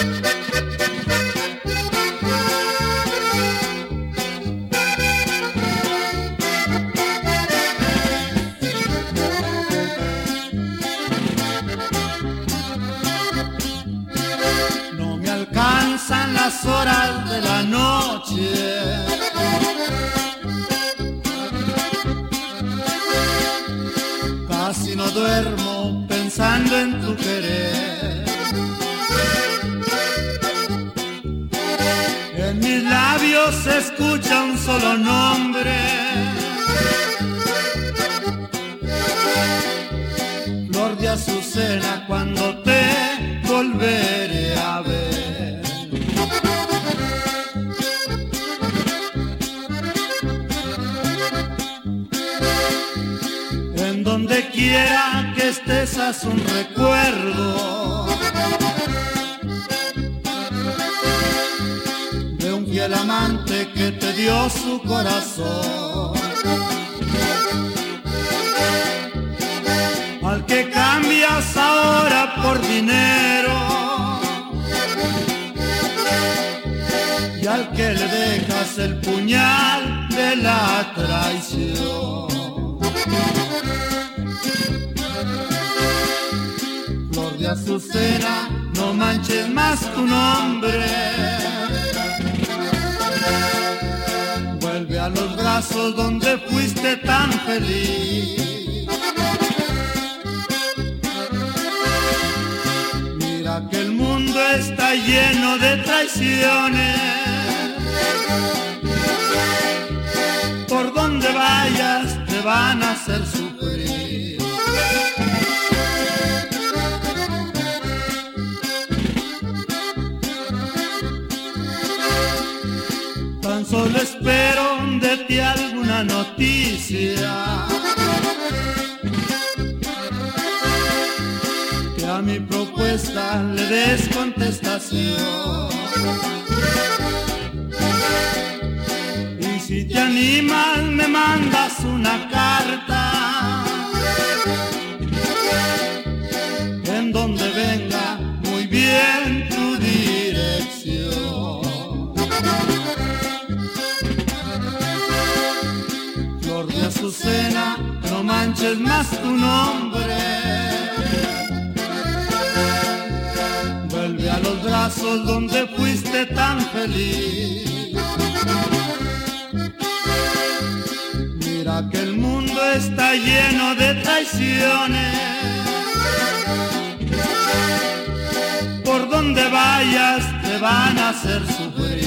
No me alcanzan las horas de la noche, casi no duermo pensando en tu querer. En mis labios se escucha un solo nombre, flor de azucena, cuando te volveré a ver. En donde quiera que estés haz un recuerdo de un fiel amante que te dio su corazón, al que cambias ahora por dinero y al que le dejas el puñal de la traición. Flor de azucena, no manches más tu nombre, vuelve a los brazos donde fuiste tan feliz. Mira que el mundo está lleno de traiciones, por donde vayas te van a hacer sufrir. Tan solo espero de ti alguna noticia, que a mi propuesta le des contestación. Y si te animas me mandas una carta en donde venga muy bien tu dirección. Flor de azucena, no manches más tu nombre, vuelve a los brazos donde fuiste tan feliz. Mira que el mundo está lleno de traiciones, por donde vayas te van a hacer sufrir.